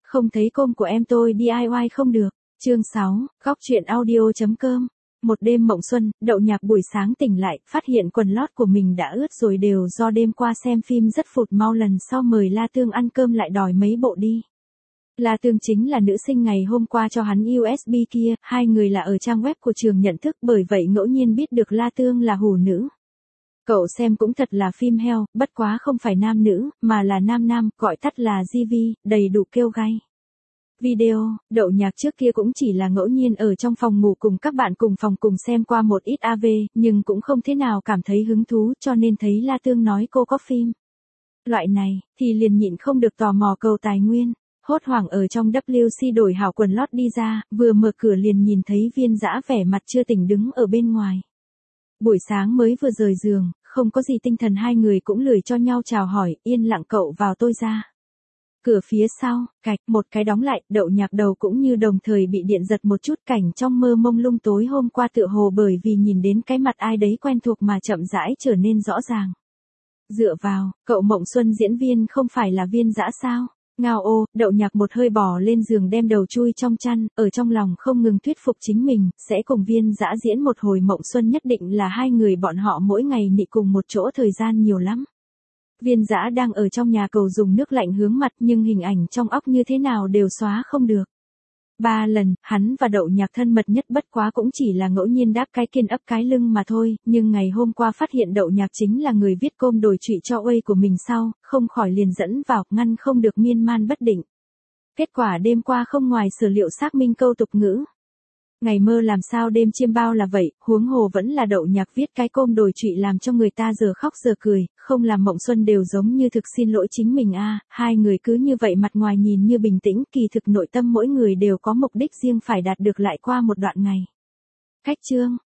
Không thấy com của em tôi DIY không được. Chương 6, góc truyện audio.com. Một đêm mộng xuân, Đậu Nhạc buổi sáng tỉnh lại, phát hiện quần lót của mình đã ướt rồi đều do đêm qua xem phim rất phụt mau, lần sau mời La Tương ăn cơm lại đòi mấy bộ đi. La Tương chính là nữ sinh ngày hôm qua cho hắn USB kia, hai người là ở trang web của trường nhận thức, bởi vậy ngẫu nhiên biết được La Tương là hủ nữ. Cậu xem cũng thật là phim heo, bất quá không phải nam nữ, mà là nam nam, gọi tắt là GV, đầy đủ kêu gay. Video, Đậu Nhạc trước kia cũng chỉ là ngẫu nhiên ở trong phòng ngủ cùng các bạn cùng phòng cùng xem qua một ít AV, nhưng cũng không thế nào cảm thấy hứng thú, cho nên thấy La Tương nói cô có phim loại này, thì liền nhịn không được tò mò cầu tài nguyên. Hốt hoảng ở trong WC đổi hảo quần lót đi ra, vừa mở cửa liền nhìn thấy Viên Dã vẻ mặt chưa tỉnh đứng ở bên ngoài. Buổi sáng mới vừa rời giường, không có gì tinh thần, hai người cũng lười cho nhau chào hỏi, yên lặng cậu vào tôi ra. Cửa phía sau, cạch, một cái đóng lại, Đậu Nhạc đầu cũng như đồng thời bị điện giật một chút, cảnh trong mơ mông lung tối hôm qua tựa hồ bởi vì nhìn đến cái mặt ai đấy quen thuộc mà chậm rãi trở nên rõ ràng. Dựa vào, cậu Mộng Xuân diễn viên không phải là Viên Dã sao? Ngao ô, Đậu Nhạc một hơi bò lên giường đem đầu chui trong chăn, ở trong lòng không ngừng thuyết phục chính mình, sẽ cùng Viên Dã diễn một hồi Mộng Xuân, nhất định là hai người bọn họ mỗi ngày nị cùng một chỗ thời gian nhiều lắm. Viên Dã đang ở trong nhà cầu dùng nước lạnh hướng mặt, nhưng hình ảnh trong óc như thế nào đều xóa không được. 3 lần, hắn và Đậu Nhạc thân mật nhất bất quá cũng chỉ là ngẫu nhiên đáp cái kiên ấp cái lưng mà thôi, nhưng ngày hôm qua phát hiện Đậu Nhạc chính là người viết com đổi trụy cho Uây của mình sau, không khỏi liền dẫn vào, ngăn không được miên man bất định. Kết quả đêm qua không ngoài sở liệu xác minh câu tục ngữ. Ngày mơ làm sao đêm chiêm bao là vậy, huống hồ vẫn là Đậu Nhạc viết cái com đổi trụy làm cho người ta giờ khóc giờ cười, không làm Mộng Xuân đều giống như thực xin lỗi chính mình a. Hai người cứ như vậy mặt ngoài nhìn như bình tĩnh, kỳ thực nội tâm mỗi người đều có mục đích riêng phải đạt được lại qua một đoạn ngày. Cách chương,